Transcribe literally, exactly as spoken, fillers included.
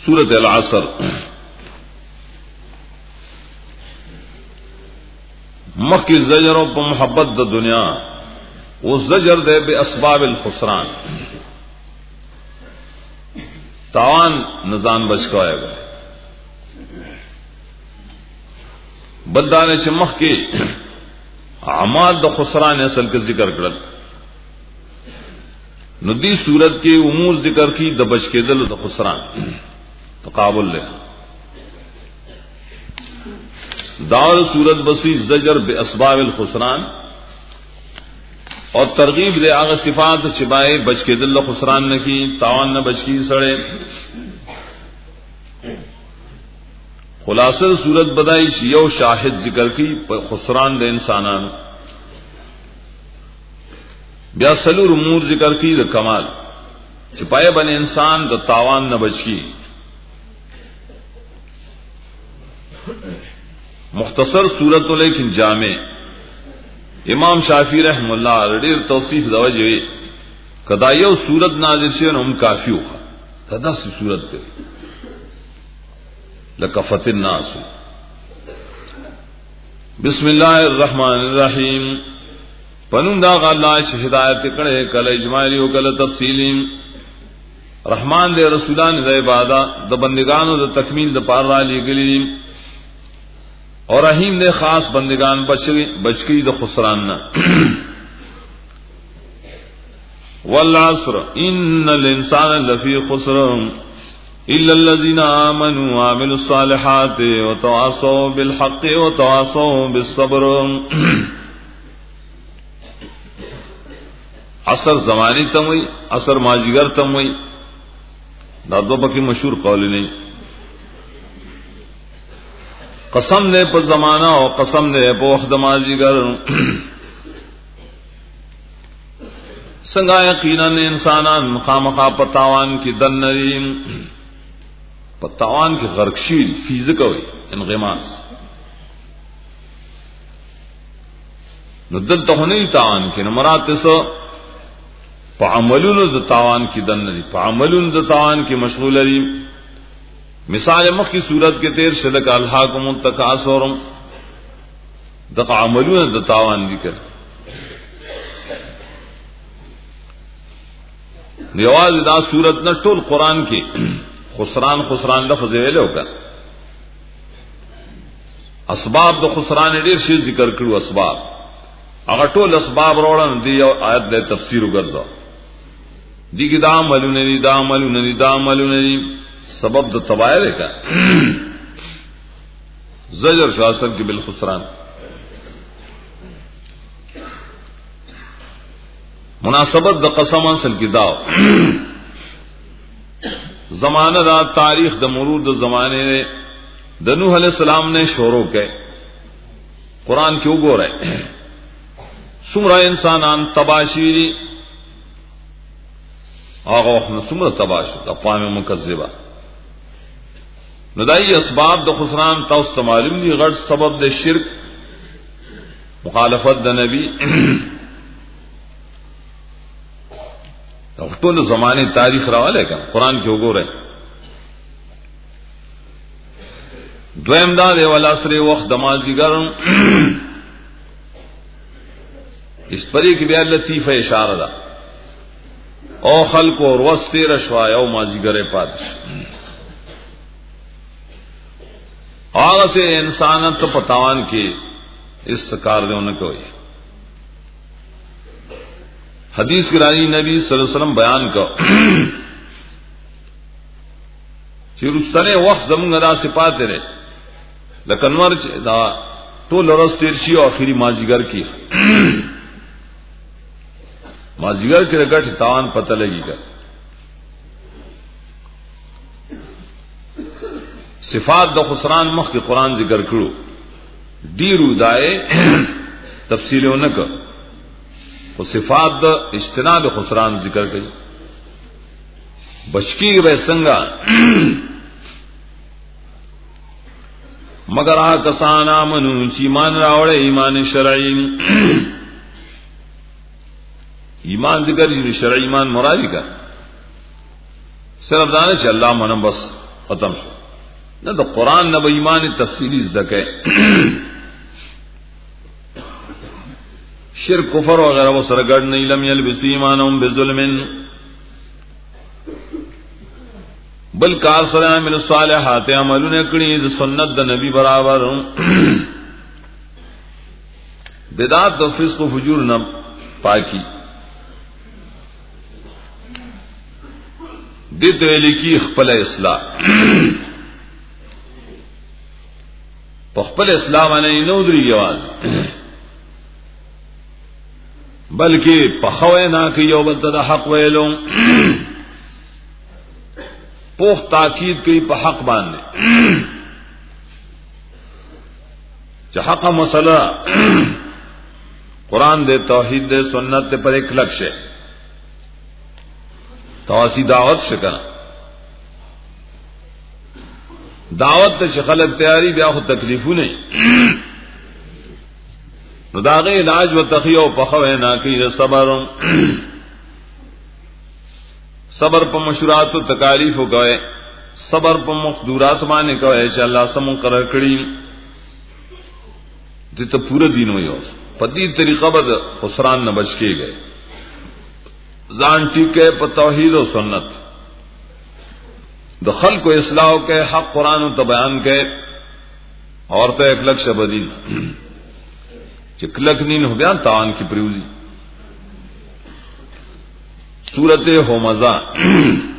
سورۃ العصر مخی زجر و پا محبت دا دنیا وہ زجر دے بے اسباب الخسران تاوان نزان بچ کوئے گا بلدانے چھ مخ کے اعمال دا خسران اصل کا ذکر کرد ندی صورت کے امور ذکر کی دا بچ کے دل دا خسران تقابل لے دار صورت بسی زجر بے اسباب الخسران اور ترغیب دے آغا صفات چبائے بچ کے دل خسران نہ کی تاوان نہ بچ کی سڑے خلاصر صورت بدائی یو شاہد ذکر کی خسران دے انسانان بیا سلور امور ذکر کی دا کمال چپائے بن انسان دا تاوان نہ بچ کی مختصر صورت لیکن جامع امام شافعی رحم اللہ رڈیر توصیف دوجہ کدا یو صورت نازل شے نم کافی ہو تدا سی صورت تے لکفت الناس بسم اللہ الرحمن الرحیم پنون دا اللہ چھ ہدایت کڑے کل اجمالی و کل تفصیلی رحمان دے رسولان دے عبادہ دا بندگانو دا تکمیل دا پار را لی گلی اور رحیم دے خاص بندگان بچکی دا خسران والعصر ان الانسان لفی خسر الا الذين آمنوا وعملوا الصالحات وتواصوا بالحق وتواصوا بالصبر عصر زمانی تموی عصر ماجگر تموی دا دو پکی مشہور قول نہیں قسم دے پر زمانہ اور قسم دے پر وقت ماجگر سنگا یقیناً انسانان خامخا پتاوان کی دن نریم پتاوان کی غرقشیل فیزک ہوئی انغماس ندل تو نہیں تاوان کی نمرات سو پا عملون دا تاوان کی دن نری پا عملون دا تاوان کی مشغول ریم مثال مخ کی صورت کے تیر شدک الحاکم التکاثر دقا عملون دا تاوان ذکر نیواز دا صورت نہ ٹول قرآن کی خسران خسران لفظ ویلے ہو کر اسباب دا خسران دیر شی ذکر کرو اسباب اگر ٹول اسباب روڑن دی آیت دے تفسیر گرزا دی کی دا عملون دی دا عملون دی دا عملون دی سبب دا تباہ لے کر زجر شاسر کی بالخسران مناسبت دا قسم اصل کی داو زمانہ دا تاریخ دا مرور دا زمانے نے دا نوح علیہ السلام نے شورو کے قرآن کیوں گو رہے سمرہ انسانان تباشیری آغا وقت سمرہ تباشر اقوام مکذبہ ندائی اسباب دا خسران تاست معلوم دی غرض سبب دا شرک مخالفت دا نبی تو زمانے تاریخ روا لے کر قرآن کی ہوگو رہے دویم دا دے والعصر وقت دمازی گرم اس پری کی بیا لطیف اشارہ دا او خلق اور وسط رشوائے او مازی گرے پادش آغا سے انسانت پتاوان کے اس کار دے انہیں کوئی حدیث کی راجی نبی صلی اللہ علیہ وسلم بیان کا چیرستنے وقت زمانہ دا سپاتے رہے لکنور دا تو لرس تیرشی و آخری مازیگر کی مازیگر کی رگٹ تاوان پتہ لگی کر صفات دا خسران مخ کے قرآن ذکر کرو دیرو دائے تفصیلوں نہ کر وہ صفات دا اجتناب خسران ذکر کری بچکی بے سنگا مگر آ کسان آمنو ایمان راوڑے ایمان شرعی ایمان ذکر جی شرعی ایمان مرادی کا صرف دانے چ اللہ من بس ختم شو نہ تو قرآن نہ ایمان تفصیلی زکے شرک کفر وغیرہ وہ سرگڑ نہیں لم یلبس ایمانہم بظلم بل کار سره من الصالحات عملونه کړي د سنت د نبی برابر بدعت او فسق او فجور نه پاکي دته لیکي خپل اصلاح په خپل اسلام نه نو دري جواز بلکې په خوې نه کې یو بل ته حق ویلو پوخ تاکید کی په حق باندې چې حق مسله قرآن دے توحید دے سنت دے پر ایک لکش ہے تواسی دعوت شکنا دعوت ته خلق تیاری بیا خو تکلیفو نه نو داغه علاج و تخیو په خو نه کی صبر صبر په مشورات او تکالیف وکوي صبر په مقدورات باندې کوي چې الله سم مقرر کړی دې ته پورا دین وي په دې طریقه به خسران نه بچ کېږي ځان ټیکه په توحید او سنت د خلق او اصلاح کې حق قران او بیان کې اور ته ایک لک شبدین چې کلک نین هو بیان تان کی پریوزی سورت ہومزہ